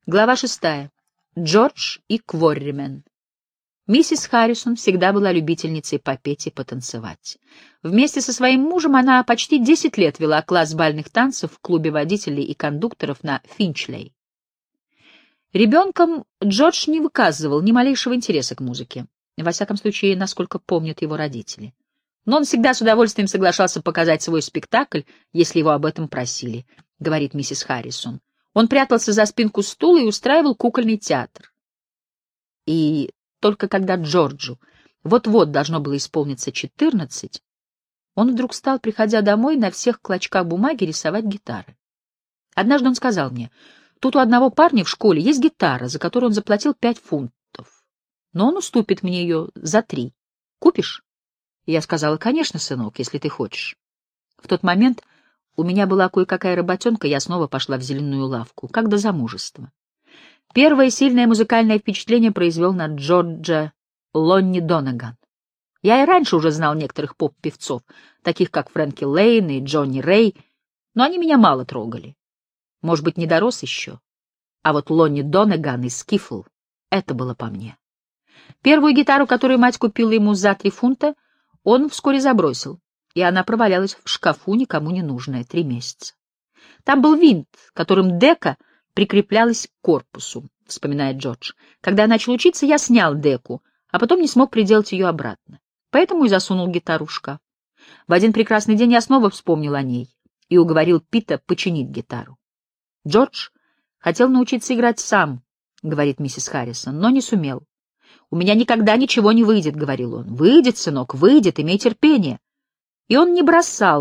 Глава 6. Джордж и Кворримен. Миссис Харрисон всегда была любительницей попеть и потанцевать. Вместе со своим мужем она почти 10 лет вела класс бальных танцев в клубе водителей и кондукторов на Финчлей. Ребенком Джордж не выказывал ни малейшего интереса к музыке, во всяком случае, насколько помнят его родители. Но он всегда с удовольствием соглашался показать свой спектакль, если его об этом просили, говорит миссис Харрисон. Он прятался за спинку стула и устраивал кукольный театр. И только когда Джорджу вот-вот должно было исполниться 14, он вдруг стал, приходя домой, на всех клочках бумаги рисовать гитары. Однажды он сказал мне: «Тут у одного парня в школе есть гитара, за которую он заплатил 5 фунтов. Но он уступит мне ее за 3. Купишь?» И я сказала: «Конечно, сынок, если ты хочешь». В тот момент у меня была кое-какая работенка, я снова пошла в зеленую лавку, как до замужества. Первое сильное музыкальное впечатление произвел на Джорджа Лонни Донаган. Я и раньше уже знал некоторых поп-певцов, таких как Фрэнки Лейн и Джонни Рэй, но они меня мало трогали. Может быть, не дорос еще. А вот Лонни Донаган и Скифл — это было по мне. Первую гитару, которую мать купила ему за 3 фунта, он вскоре забросил, и она провалялась в шкафу, никому не нужная, 3 месяца. Там был винт, которым дека прикреплялась к корпусу, вспоминает Джордж. Когда я начал учиться, я снял деку, а потом не смог приделать ее обратно. Поэтому и засунул гитару в шкаф. В один прекрасный день я снова вспомнил о ней и уговорил Пита починить гитару. Джордж хотел научиться играть сам, говорит миссис Харрисон, но не сумел. «У меня никогда ничего не выйдет», — говорил он. «Выйдет, сынок, выйдет, имей терпение». И он не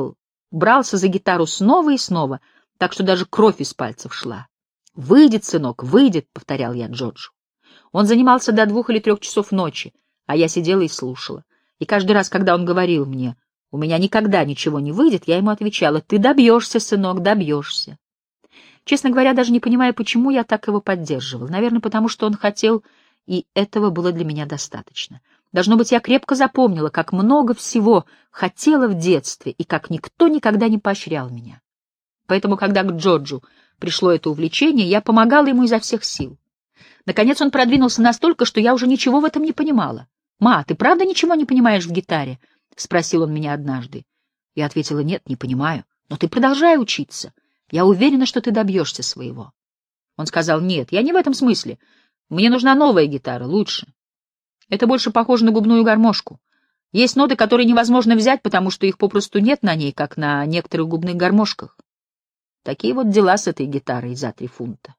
брался за гитару снова и снова, так что даже кровь из пальцев шла. «Выйдет, сынок, выйдет», — повторял я Джорджу. Он занимался до 2 или 3 часов ночи, а я сидела и слушала. И каждый раз, когда он говорил мне: «У меня никогда ничего не выйдет», я ему отвечала: «Ты добьешься, сынок, добьешься». Честно говоря, даже не понимая, почему я так его поддерживал. Наверное, потому что он хотел, и этого было для меня достаточно. Должно быть, я крепко запомнила, как много всего хотела в детстве и как никто никогда не поощрял меня. Поэтому, когда к Джорджу пришло это увлечение, я помогала ему изо всех сил. Наконец он продвинулся настолько, что я уже ничего в этом не понимала. «Ма, ты правда ничего не понимаешь в гитаре?» — спросил он меня однажды. Я ответила: «Нет, не понимаю. Но ты продолжай учиться. Я уверена, что ты добьешься своего». Он сказал: «Нет, я не в этом смысле. Мне нужна новая гитара, лучше. Это больше похоже на губную гармошку. Есть ноты, которые невозможно взять, потому что их попросту нет на ней, как на некоторых губных гармошках. Такие вот дела с этой гитарой за 3 фунта».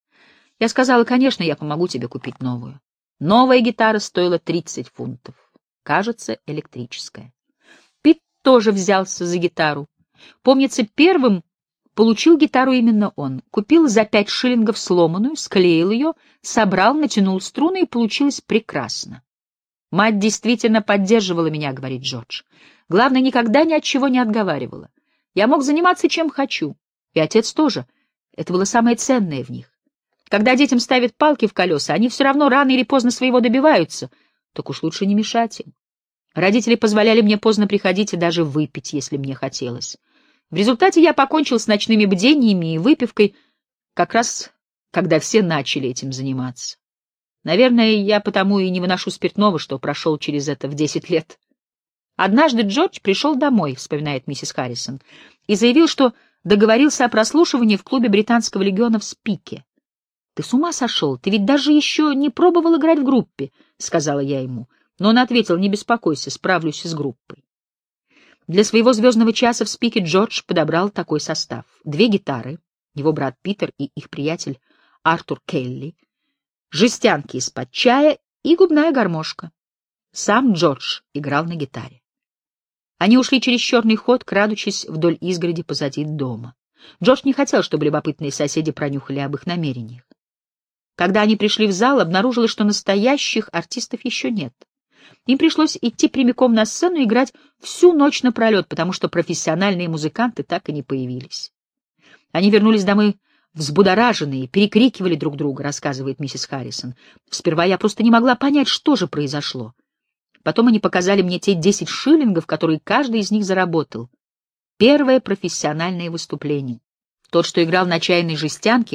Я сказала: «Конечно, я помогу тебе купить новую». Новая гитара стоила 30 фунтов. Кажется, электрическая. Пит тоже взялся за гитару. Помнится, первым получил гитару именно он. Купил за 5 шиллингов сломанную, склеил ее, собрал, натянул струны, и получилось прекрасно. «Мать действительно поддерживала меня», — говорит Джордж. «Главное, никогда ни от чего не отговаривала. Я мог заниматься чем хочу. И отец тоже. Это было самое ценное в них. Когда детям ставят палки в колеса, они все равно рано или поздно своего добиваются. Так уж лучше не мешать им. Родители позволяли мне поздно приходить и даже выпить, если мне хотелось. В результате я покончил с ночными бдениями и выпивкой, как раз когда все начали этим заниматься. Наверное, я потому и не выношу спиртного, что прошел через это в 10 лет». Однажды Джордж пришел домой, вспоминает миссис Харрисон, и заявил, что договорился о прослушивании в клубе британского легиона в Спике. «Ты с ума сошел? Ты ведь даже еще не пробовал играть в группе», — сказала я ему. Но он ответил: «Не беспокойся, справлюсь с группой». Для своего звездного часа в Спике Джордж подобрал такой состав: 2 гитары, его брат Питер и их приятель Артур Келли, жестянки из-под чая и губная гармошка. Сам Джордж играл на гитаре. Они ушли через черный ход, крадучись вдоль изгороди позади дома. Джордж не хотел, чтобы любопытные соседи пронюхали об их намерениях. Когда они пришли в зал, обнаружилось, что настоящих артистов еще нет. Им пришлось идти прямиком на сцену и играть всю ночь напролет, потому что профессиональные музыканты так и не появились. Они вернулись домой взбудораженные, перекрикивали друг друга, рассказывает миссис Харрисон. Сперва я просто не могла понять, что же произошло. Потом они показали мне те 10 шиллингов, которые каждый из них заработал. Первое профессиональное выступление. Тот, что играл на чайной жестянке,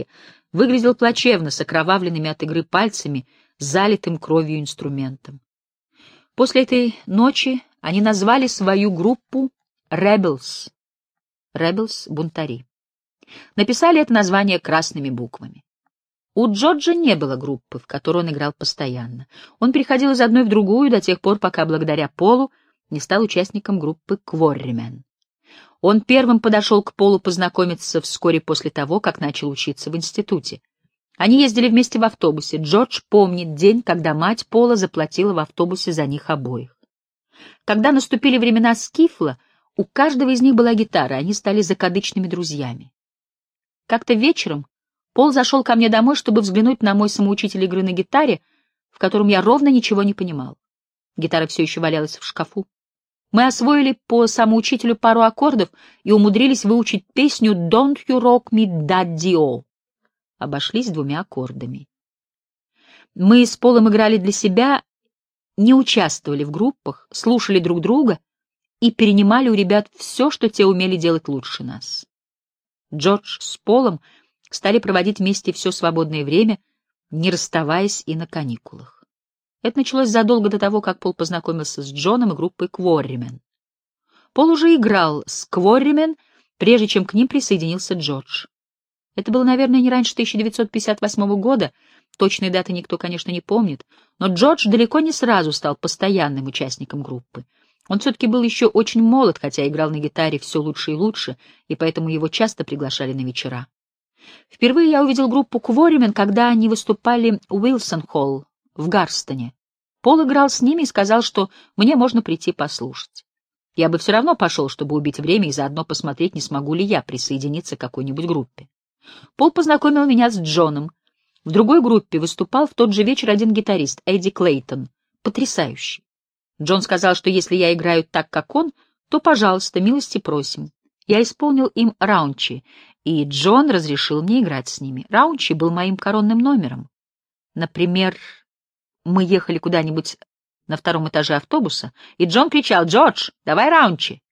выглядел плачевно, с окровавленными от игры пальцами, залитым кровью инструментом. После этой ночи они назвали свою группу «Rebels». «Rebels» — бунтари. Написали это название красными буквами. У Джорджа не было группы, в которой он играл постоянно. Он переходил из одной в другую до тех пор, пока благодаря Полу не стал участником группы «Quarrymen». Он первым подошел к Полу познакомиться вскоре после того, как начал учиться в институте. Они ездили вместе в автобусе. Джордж помнит день, когда мать Пола заплатила в автобусе за них обоих. Когда наступили времена Скифла, у каждого из них была гитара, они стали закадычными друзьями. Как-то вечером Пол зашел ко мне домой, чтобы взглянуть на мой самоучитель игры на гитаре, в котором я ровно ничего не понимал. Гитара все еще валялась в шкафу. Мы освоили по самоучителю пару аккордов и умудрились выучить песню «Don't you rock me, Daddy-O». Обошлись 2 аккордами. Мы с Полом играли для себя, не участвовали в группах, слушали друг друга и перенимали у ребят все, что те умели делать лучше нас. Джордж с Полом стали проводить вместе все свободное время, не расставаясь и на каникулах. Это началось задолго до того, как Пол познакомился с Джоном и группой Quarrymen. Пол уже играл с Quarrymen, прежде чем к ним присоединился Джордж. Это было, наверное, не раньше 1958 года, точной даты никто, конечно, не помнит, но Джордж далеко не сразу стал постоянным участником группы. Он все-таки был еще очень молод, хотя играл на гитаре все лучше и лучше, и поэтому его часто приглашали на вечера. Впервые я увидел группу Quarrymen, когда они выступали в Уилсон-Холл в Гарстоне. Пол играл с ними и сказал, что мне можно прийти послушать. Я бы все равно пошел, чтобы убить время и заодно посмотреть, не смогу ли я присоединиться к какой-нибудь группе. Пол познакомил меня с Джоном. В другой группе выступал в тот же вечер один гитарист, Эдди Клейтон. Потрясающий. Джон сказал, что если я играю так, как он, то, пожалуйста, милости просим. Я исполнил им раунчи, и Джон разрешил мне играть с ними. Раунчи был моим коронным номером. Например, мы ехали куда-нибудь на 2-м этаже автобуса, и Джон кричал: «Джордж, давай раунчи!»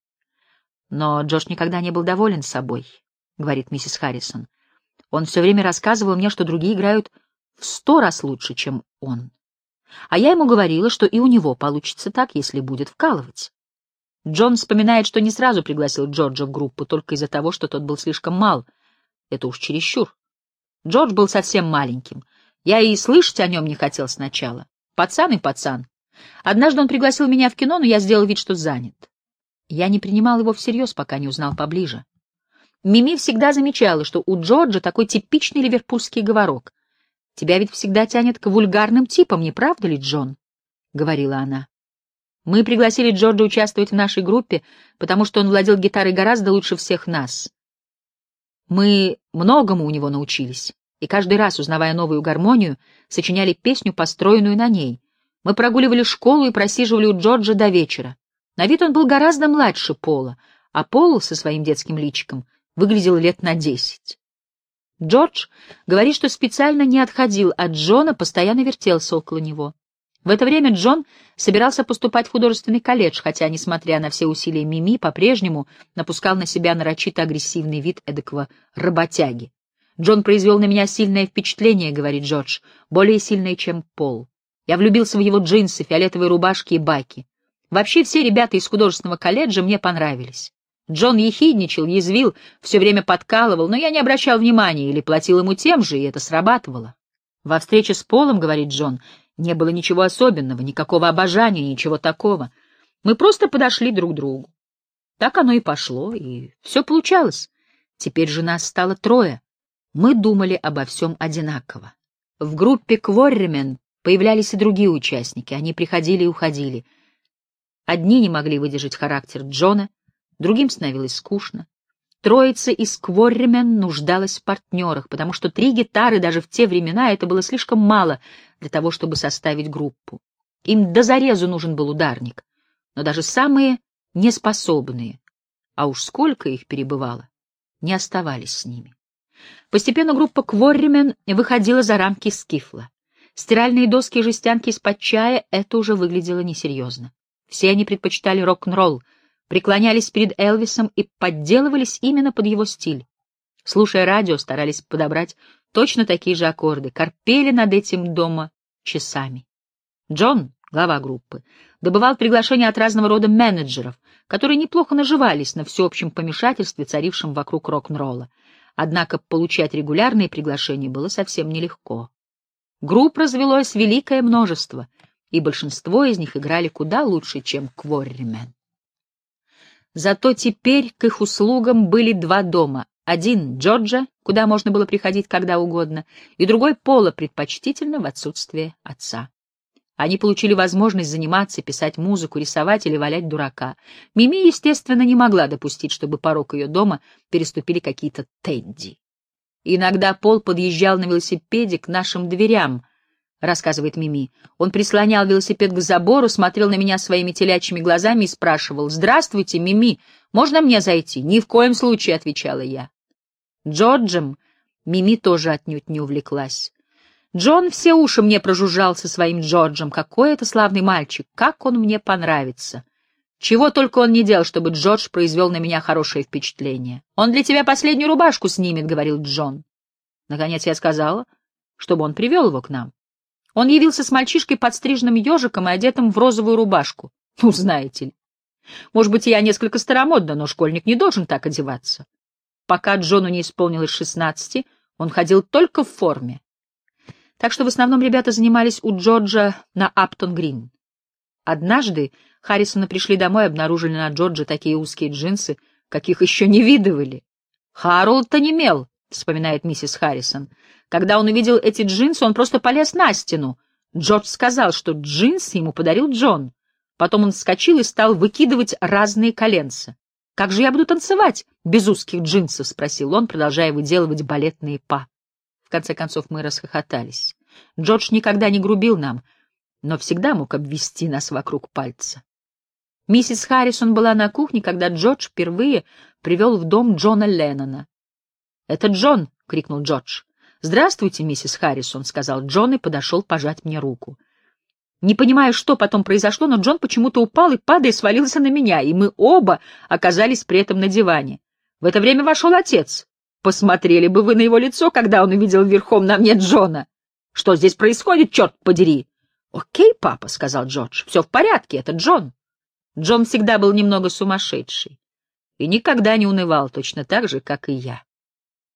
Но Джордж никогда не был доволен собой, говорит миссис Харрисон. Он все время рассказывал мне, что другие играют в 100 раз лучше, чем он. А я ему говорила, что и у него получится так, если будет вкалывать. Джон вспоминает, что не сразу пригласил Джорджа в группу, только из-за того, что тот был слишком мал. Это уж чересчур. Джордж был совсем маленьким. Я и слышать о нем не хотел сначала. Пацан и пацан. Однажды он пригласил меня в кино, но я сделал вид, что занят. Я не принимал его всерьез, пока не узнал поближе. Мими всегда замечала, что у Джорджа такой типичный ливерпульский говорок. «Тебя ведь всегда тянет к вульгарным типам, не правда ли, Джон?» — говорила она. Мы пригласили Джорджа участвовать в нашей группе, потому что он владел гитарой гораздо лучше всех нас. Мы многому у него научились, и каждый раз, узнавая новую гармонию, сочиняли песню, построенную на ней. Мы прогуливали школу и просиживали у Джорджа до вечера. На вид он был гораздо младше Пола, а Пол со своим детским личиком выглядел лет на 10. Джордж говорит, что специально не отходил от Джона, постоянно вертелся около него. В это время Джон собирался поступать в художественный колледж, хотя, несмотря на все усилия Мими, по-прежнему напускал на себя нарочито агрессивный вид эдакого работяги. «Джон произвел на меня сильное впечатление», — говорит Джордж, — «более сильное, чем Пол. Я влюбился в его джинсы, фиолетовые рубашки и байки. Вообще все ребята из художественного колледжа мне понравились. Джон ехидничал, язвил, все время подкалывал, но я не обращал внимания или платил ему тем же, и это срабатывало. Во встрече с Полом, говорит Джон, не было ничего особенного, никакого обожания, ничего такого. Мы просто подошли друг к другу. Так оно и пошло, и все получалось. Теперь же нас стало 3. Мы думали обо всем одинаково. В группе Quarrymen появлялись и другие участники, они приходили и уходили. Одни не могли выдержать характер Джона, другим становилось скучно. Троица из Quarrymen нуждалась в партнерах, потому что 3 гитары даже в те времена это было слишком мало для того, чтобы составить группу. Им до зарезу нужен был ударник, но даже самые неспособные, а уж сколько их перебывало, не оставались с ними. Постепенно группа Quarrymen выходила за рамки скифла. Стиральные доски и жестянки из-под чая — это уже выглядело несерьезно. Все они предпочитали рок-н-ролл, преклонялись перед Элвисом и подделывались именно под его стиль. Слушая радио, старались подобрать точно такие же аккорды, корпели над этим дома часами. Джон, глава группы, добывал приглашения от разного рода менеджеров, которые неплохо наживались на всеобщем помешательстве, царившем вокруг рок-н-ролла. Однако получать регулярные приглашения было совсем нелегко. Групп развелось великое множество, и большинство из них играли куда лучше, чем Quarrymen. Зато теперь к их услугам были два дома. Один — Джорджа, куда можно было приходить когда угодно, и другой — Пола, предпочтительно в отсутствие отца. Они получили возможность заниматься, писать музыку, рисовать или валять дурака. Мими, естественно, не могла допустить, чтобы порог ее дома переступили какие-то Тедди. «Иногда Пол подъезжал на велосипеде к нашим дверям», — рассказывает Мими. «Он прислонял велосипед к забору, смотрел на меня своими телячьими глазами и спрашивал: «Здравствуйте, Мими, можно мне зайти?» «Ни в коем случае», — отвечала я. Джорджем Мими тоже отнюдь не увлеклась. Джон все уши мне прожужжал со своим Джорджем. Какой это славный мальчик, как он мне понравится. Чего только он не делал, чтобы Джордж произвел на меня хорошее впечатление. «Он для тебя последнюю рубашку снимет», — говорил Джон. Наконец я сказала, чтобы он привел его к нам. Он явился с мальчишкой, подстриженным ежиком и одетым в розовую рубашку. Ну, знаете ли. Может быть, я несколько старомодна, но школьник не должен так одеваться. Пока Джону не исполнилось 16, он ходил только в форме. Так что в основном ребята занимались у Джорджа на Аптон-Грин. Однажды Харрисоны пришли домой и обнаружили на Джордже такие узкие джинсы, каких еще не видывали. «Харолд-то не мел», — вспоминает миссис Харрисон. «Когда он увидел эти джинсы, он просто полез на стену. Джордж сказал, что джинсы ему подарил Джон. Потом он вскочил и стал выкидывать разные коленца. «Как же я буду танцевать без узких джинсов?» — спросил он, продолжая выделывать балетные па. В конце концов мы расхохотались. Джордж никогда не грубил нам, но всегда мог обвести нас вокруг пальца. Миссис Харрисон была на кухне, когда Джордж впервые привел в дом Джона Леннона. «Это Джон!» — крикнул Джордж. «Здравствуйте, миссис Харрисон», — сказал Джон и подошел пожать мне руку. Не понимаю, что потом произошло, но Джон почему-то упал и, падая, свалился на меня, и мы оба оказались при этом на диване. В это время вошел отец. Посмотрели бы вы на его лицо, когда он увидел верхом на мне Джона. «Что здесь происходит, черт подери?» «Окей, папа», — сказал Джордж, — «все в порядке, это Джон». Джон всегда был немного сумасшедший и никогда не унывал, точно так же, как и я.